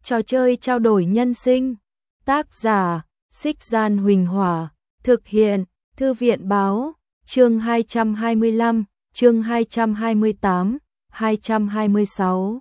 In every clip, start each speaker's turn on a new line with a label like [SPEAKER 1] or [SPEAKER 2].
[SPEAKER 1] Trò chơi trao đổi nhân sinh. Tác giả: Xích Gian Huỳnh Hỏa. Thực hiện: Thư viện báo. Chương 225, chương 228, 226.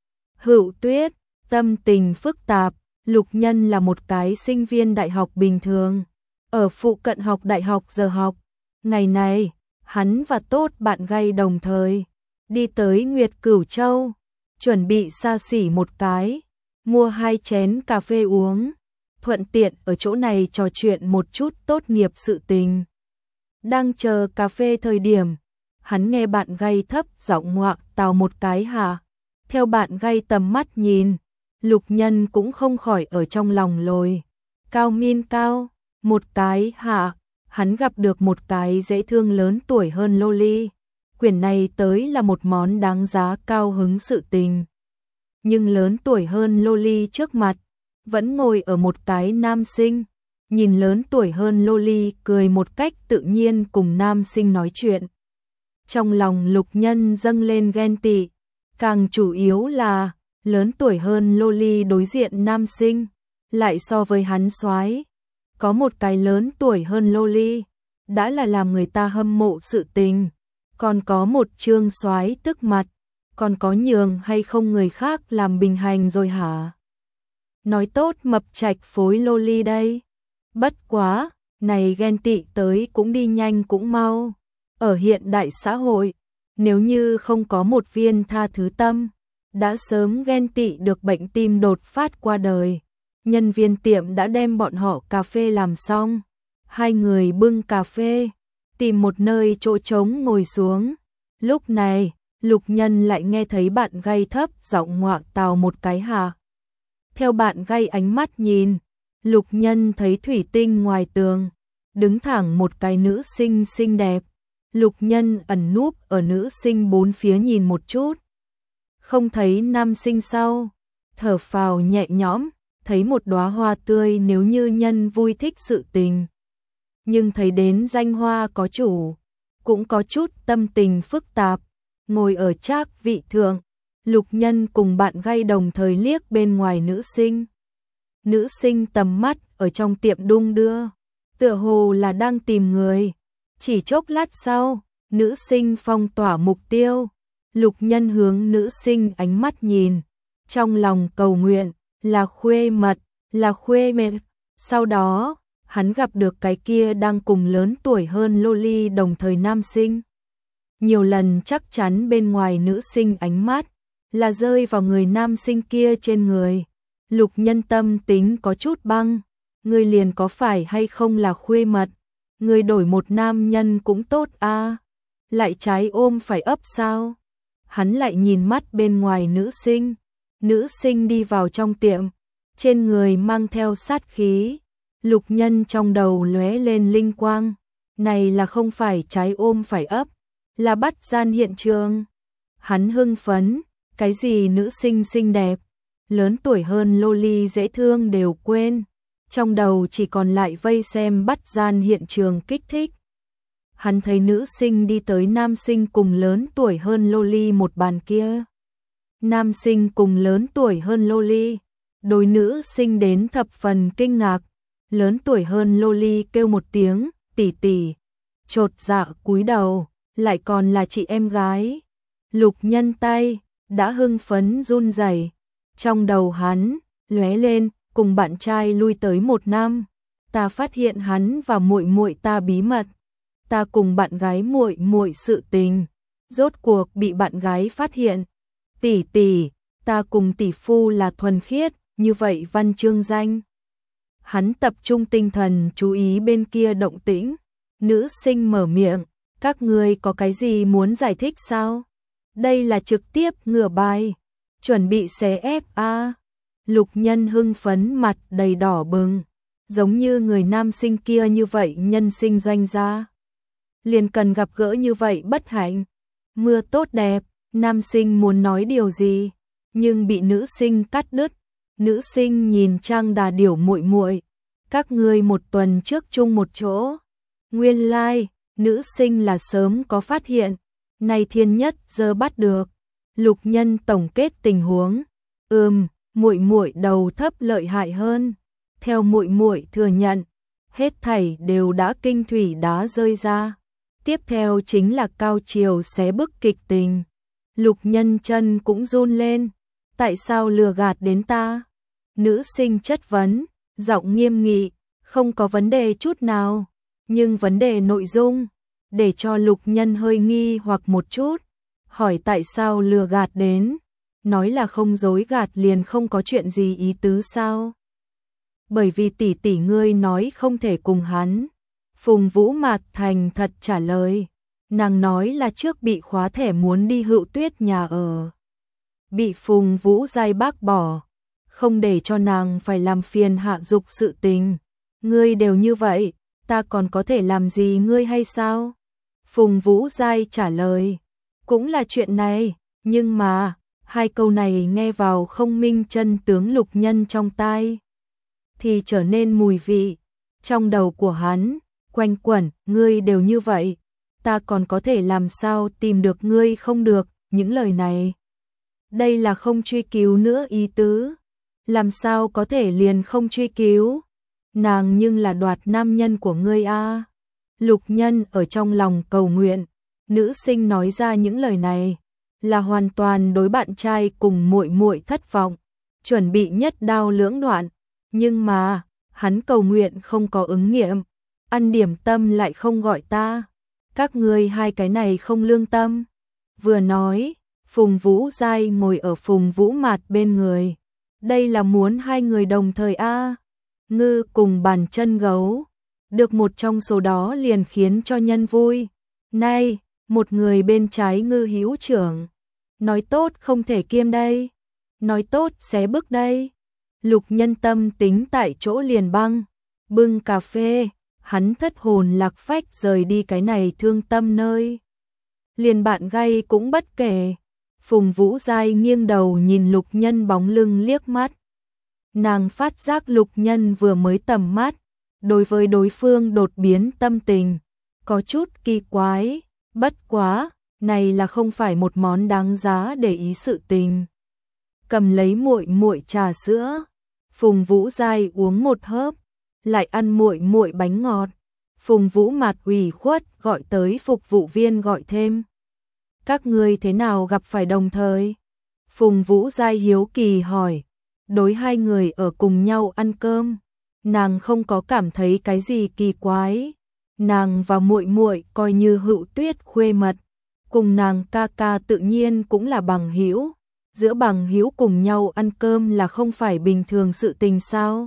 [SPEAKER 1] Hữu Tuyết. Tâm tình phức tạp. Lục Nhân là một cái sinh viên đại học bình thường, ở phụ cận học đại học giờ học. Ngày này, hắn và Tốt bạn gay đồng thời đi tới Nguyệt Cửu Châu, chuẩn bị xa xỉ một cái, mua 2 chén cà phê uống, thuận tiện ở chỗ này trò chuyện một chút tốt nghiệp sự tình. Đang chờ cà phê thời điểm, hắn nghe bạn gay thấp giọng ngoạc tào một cái hả. Theo bạn gay tầm mắt nhìn, Lục Nhân cũng không khỏi ở trong lòng lồi cao min cao, một cái hả. Hắn gặp được một cái dễ thương lớn tuổi hơn loli. Quyển này tới là một món đáng giá cao hứng sự tình. Nhưng lớn tuổi hơn loli trước mặt, vẫn ngồi ở một cái nam sinh. Nhìn lớn tuổi hơn loli cười một cách tự nhiên cùng nam sinh nói chuyện. Trong lòng Lục Nhân dâng lên ghen tị. Càng chủ yếu là, lớn tuổi hơn loli đối diện nam sinh, lại so với hắn soái. Có một cái lớn tuổi hơn loli, đã là làm người ta hâm mộ sự tình. Còn có một trương soái tức mặt, còn có nhường hay không người khác làm bình hành rồi hả? Nói tốt mập trạch phối loli đây. Bất quá, này ghen tị tới cũng đi nhanh cũng mau. Ở hiện đại xã hội, nếu như không có một viên tha thứ tâm, đã sớm ghen tị được bệnh tim đột phát qua đời. Nhân viên tiệm đã đem bọn họ cà phê làm xong. 2 người bưng cà phê, tìm một nơi chỗ trống ngồi xuống. Lúc này, Lục Nhân lại nghe thấy bạn gay thấp giọng ngoạc tào một cái hả. Theo bạn gay ánh mắt nhìn, Lục Nhân thấy thủy tinh ngoài tường, đứng thẳng một cái nữ sinh xinh đẹp. Lục Nhân ẩn núp ở nữ sinh bốn phía nhìn một chút. Không thấy nam sinh sau, thở phào nhẹ nhõm, thấy một đóa hoa tươi nếu như nhân vui thích sự tình. Nhưng thấy đến danh hoa có chủ, cũng có chút tâm tình phức tạp. Ngồi ở trác vị thượng, Lục Nhân cùng bạn gay đồng thời liếc bên ngoài nữ sinh. Nữ sinh tầm mắt ở trong tiệm đung đưa, tựa hồ là đang tìm người. Chỉ chốc lát sau, nữ sinh phong tỏa mục tiêu. Lục Nhân hướng nữ sinh ánh mắt nhìn, trong lòng cầu nguyện là khuê mật, là khuê mệt. Sau đó, hắn gặp được cái kia đang cùng lớn tuổi hơn loli đồng thời nam sinh. Nhiều lần chắc chắn bên ngoài nữ sinh ánh mắt là rơi vào người nam sinh kia trên người. Lục Nhân tâm tính có chút băng, người liền có phải hay không là khuê mật, người đổi một nam nhân cũng tốt a. Lại trái ôm phải ấp sao? Hắn lại nhìn mắt bên ngoài nữ sinh. Nữ sinh đi vào trong tiệm, trên người mang theo sát khí. Lục Nhân trong đầu lóe lên linh quang, này là không phải trái ôm phải ấp, là bắt gian hiện trường. Hắn hưng phấn, cái gì nữ sinh xinh đẹp, lớn tuổi hơn loli dễ thương đều quên, trong đầu chỉ còn lại vây xem bắt gian hiện trường kích thích. Hắn thấy nữ sinh đi tới nam sinh cùng lớn tuổi hơn loli một bàn kia. Nam sinh cùng lớn tuổi hơn loli, đối nữ sinh đến thập phần kinh ngạc. Lớn tuổi hơn loli kêu một tiếng, tỷ tỷ, chột dạ cúi đầu, lại còn là chị em gái. Lục Nhân tay đã hưng phấn run rẩy, trong đầu hắn lóe lên, cùng bạn trai lui tới 1 năm, ta phát hiện hắn và muội muội ta bí mật, ta cùng bạn gái muội muội sự tình, rốt cuộc bị bạn gái phát hiện. Tỷ tỷ, ta cùng tỷ phu là thuần khiết, như vậy văn chương danh. Hắn tập trung tinh thần chú ý bên kia động tĩnh. Nữ sinh mở miệng, các ngươi có cái gì muốn giải thích sao? Đây là trực tiếp ngửa bài, chuẩn bị xé ép a. Lục Nhân hưng phấn mặt đầy đỏ bừng, giống như người nam sinh kia như vậy nhân sinh doanh gia. Liền cần gặp gỡ như vậy bất hạnh. Mưa tốt đẹp, nam sinh muốn nói điều gì, nhưng bị nữ sinh cắt đứt. Nữ sinh nhìn Trang Đà Điểu muội muội, các ngươi 1 tuần trước chung một chỗ. Nguyên lai, nữ sinh là sớm có phát hiện, này thiên nhất giờ bắt được. Lục Nhân tổng kết tình huống, muội muội đầu thấp lợi hại hơn. Theo muội muội thừa nhận, hết thảy đều đã kinh thủy đá rơi ra. Tiếp theo chính là cao chiều xé bức kịch tình. Lục Nhân chân cũng run lên. Tại sao lừa gạt đến ta? Nữ sinh chất vấn, giọng nghiêm nghị, không có vấn đề chút nào. Nhưng vấn đề nội dung, để cho Lục Nhân hơi nghi hoặc một chút. Hỏi tại sao lừa gạt đến? Nói là không dối gạt liền không có chuyện gì ý tứ sao? Bởi vì tỷ tỷ ngươi nói không thể cùng hắn. Phùng Vũ Mạt thành thật trả lời. Nàng nói là trước bị khóa thẻ muốn đi Hựu Tuyết nhà ở. Bị Phùng Vũ Giai bác bỏ. Không để cho nàng phải làm phiền Hạ Dục sự tình. Ngươi đều như vậy, ta còn có thể làm gì ngươi hay sao? Phùng Vũ Giai trả lời. Cũng là chuyện này, nhưng mà, hai câu này nghe vào không minh chân tướng Lục Nhân trong tai. Thì trở nên mùi vị. Trong đầu của hắn, quanh quẩn, ngươi đều như vậy. Ta còn có thể làm sao tìm được ngươi không được, những lời này. Đây là không truy cứu nữa ý tứ. Làm sao có thể liền không truy cứu? Nàng nhưng là đoạt nam nhân của ngươi a. Lục Nhân ở trong lòng cầu nguyện, nữ sinh nói ra những lời này là hoàn toàn đối bạn trai cùng muội muội thất vọng, chuẩn bị nhất đao lưỡng đoạn, nhưng mà, hắn cầu nguyện không có ứng nghiệm, ăn điểm tâm lại không gọi ta. Các ngươi hai cái này không lương tâm. Vừa nói, Phùng Vũ Giai ngồi ở Phùng Vũ Mạt bên người. Đây là muốn hai người đồng thời a. Ngư cùng bàn chân gấu, được một trong số đó liền khiến cho nhân vui. Này, một người bên trái Ngư hữu trưởng, nói tốt không thể kiêm đây, nói tốt xé bức đây. Lục Nhân tâm tính tại chỗ liền băng, bưng cà phê, hắn thất hồn lạc phách rời đi cái này thương tâm nơi. Liền bạn gay cũng bất kể. Phùng Vũ Giai nghiêng đầu nhìn Lục Nhân bóng lưng liếc mắt. Nàng phát giác Lục Nhân vừa mới tầm mắt, đối với đối phương đột biến tâm tình, có chút kỳ quái, bất quá, này là không phải một món đáng giá để ý sự tình. Cầm lấy muội muội trà sữa, Phùng Vũ Giai uống một hớp, lại ăn muội muội bánh ngọt. Phùng Vũ Mạt ủy khuất gọi tới phục vụ viên gọi thêm. Các ngươi thế nào gặp phải đồng thời? Phùng Vũ Giai hiếu kỳ hỏi. Đối hai người ở cùng nhau ăn cơm, nàng không có cảm thấy cái gì kỳ quái. Nàng và muội muội coi như Hựu Tuyết khuê mật, cùng nàng ca ca tự nhiên cũng là bằng hữu. Giữa bằng hữu cùng nhau ăn cơm là không phải bình thường sự tình sao?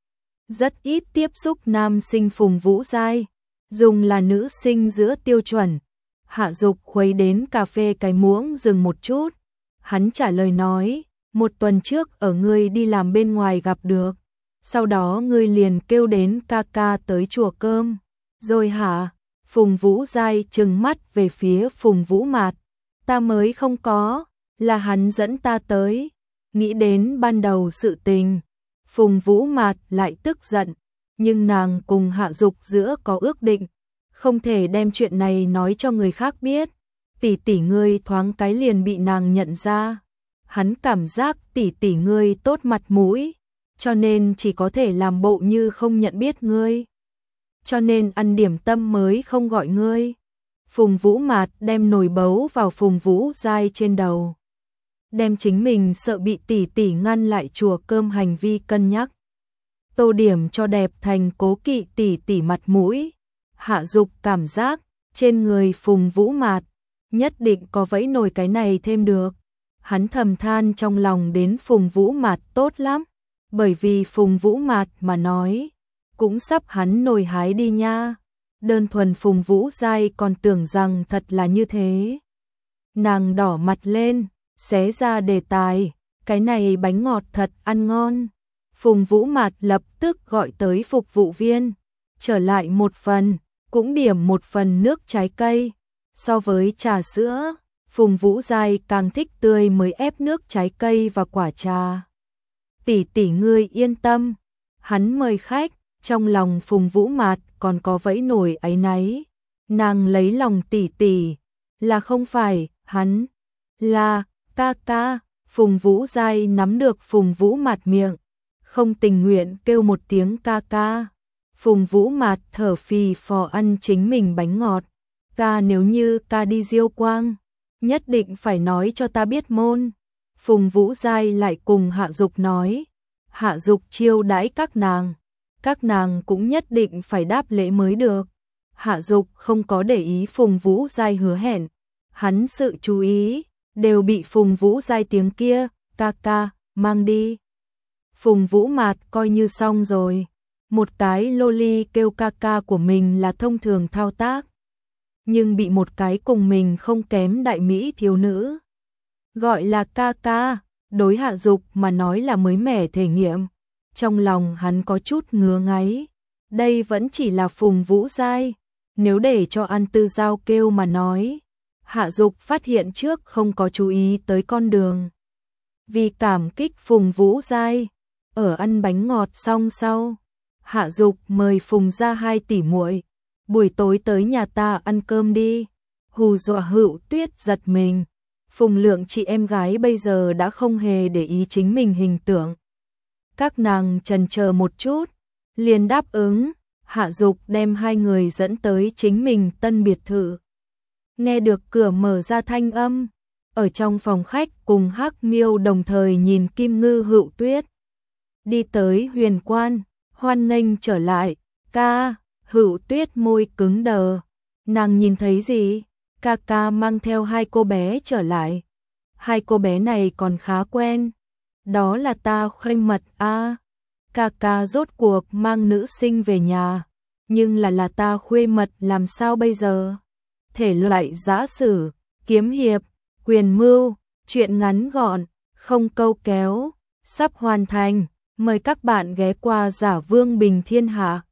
[SPEAKER 1] Rất ít tiếp xúc nam sinh Phùng Vũ Giai, dùng là nữ sinh giữa tiêu chuẩn. Hạ Dục khuấy đến cà phê cái muỗng dừng một chút. Hắn trả lời nói, một tuần trước ở ngươi đi làm bên ngoài gặp được. Sau đó ngươi liền kêu đến ca ca tới chùa cơm. Rồi hả? Phùng Vũ Giai trừng mắt về phía Phùng Vũ Mạt. Ta mới không có, là hắn dẫn ta tới. Nghĩ đến ban đầu sự tình, Phùng Vũ Mạt lại tức giận. Nhưng nàng cùng Hạ Dục giữa có ước định, không thể đem chuyện này nói cho người khác biết. Tỷ tỷ ngươi thoáng cái liền bị nàng nhận ra. Hắn cảm giác tỷ tỷ ngươi tốt mặt mũi, cho nên chỉ có thể làm bộ như không nhận biết ngươi. Cho nên ăn điểm tâm mới không gọi ngươi. Phùng Vũ Mạt đem nồi bấu vào Phùng Vũ Giai trên đầu. Đem chính mình sợ bị tỷ tỷ ngăn lại chùa cơm hành vi cân nhắc. Tô điểm cho đẹp thành cố kỵ tỷ tỷ mặt mũi. Hạ Dục cảm giác, trên người Phùng Vũ Mạt, nhất định có vẫy nồi cái này thêm được. Hắn thầm than trong lòng đến Phùng Vũ Mạt tốt lắm, bởi vì Phùng Vũ Mạt mà nói, cũng sắp hắn nồi hái đi nha. Đơn thuần Phùng Vũ Giai còn tưởng rằng thật là như thế. Nàng đỏ mặt lên, xé ra đề tài, cái này bánh ngọt thật ăn ngon. Phùng Vũ Mạt lập tức gọi tới phục vụ viên, trở lại một phần, cũng điểm một phần nước trái cây. So với trà sữa, Phùng Vũ Giai càng thích tươi mới ép nước trái cây và quả trà. Tỷ tỷ ngươi yên tâm, hắn mời khách, trong lòng Phùng Vũ Mạt còn có vẫy nổi áy náy. Nàng lấy lòng tỷ tỷ, là không phải, hắn, là, ca ca. Phùng Vũ Giai nắm được Phùng Vũ Mạt miệng, không tình nguyện kêu một tiếng ca ca. Phùng Vũ Mạt thở phì phò ăn chính mình bánh ngọt. Ca, nếu như ca đi Diêu Quang, nhất định phải nói cho ta biết môn. Phùng Vũ Giai lại cùng Hạ Dục nói, Hạ Dục chiêu đãi các nàng cũng nhất định phải đáp lễ mới được. Hạ Dục không có để ý Phùng Vũ Giai hứa hẹn, hắn sự chú ý đều bị Phùng Vũ Giai tiếng kia, ca ca, mang đi. Phùng Vũ Mạt coi như xong rồi, một cái loli kêu ca ca của mình là thông thường thao tác, nhưng bị một cái cùng mình không kém đại mỹ thiếu nữ gọi là ca ca, đối Hạ Dục mà nói là mới mẻ thể nghiệm. Trong lòng hắn có chút ngứa ngáy, đây vẫn chỉ là Phùng Vũ Giai, nếu để cho An Tư Giao kêu mà nói. Hạ Dục phát hiện trước không có chú ý tới con đường. Vì cảm kích Phùng Vũ Giai, ở ăn bánh ngọt xong sau, Hạ Dục mời Phùng gia 2 tỷ muội, buổi tối tới nhà ta ăn cơm đi. Hù dọa Hữu Tuyết giật mình. Phùng Lượng chị em gái bây giờ đã không hề để ý chính mình hình tượng. Các nàng chần chờ một chút, liền đáp ứng. Hạ Dục đem 2 người dẫn tới chính mình tân biệt thự. Nghe được cửa mở ra thanh âm, ở trong phòng khách cùng Hắc Miêu đồng thời nhìn Kim Ngư Hữu Tuyết. Đi tới Huyền Quan, hoan nghênh trở lại, ca. Hữu Tuyết môi cứng đờ, nàng nhìn thấy gì? Ca ca mang theo 2 cô bé trở lại. 2 cô bé này còn khá quen, đó là ta khuê mật a. Ca ca rốt cuộc mang nữ sinh về nhà, nhưng là ta khuê mật làm sao bây giờ? Thể loại giã sử, kiếm hiệp, quyền mưu, truyện ngắn gọn, không câu kéo, sắp hoàn thành. Mời các bạn ghé qua Giả Vương Bình Thiên Hạ.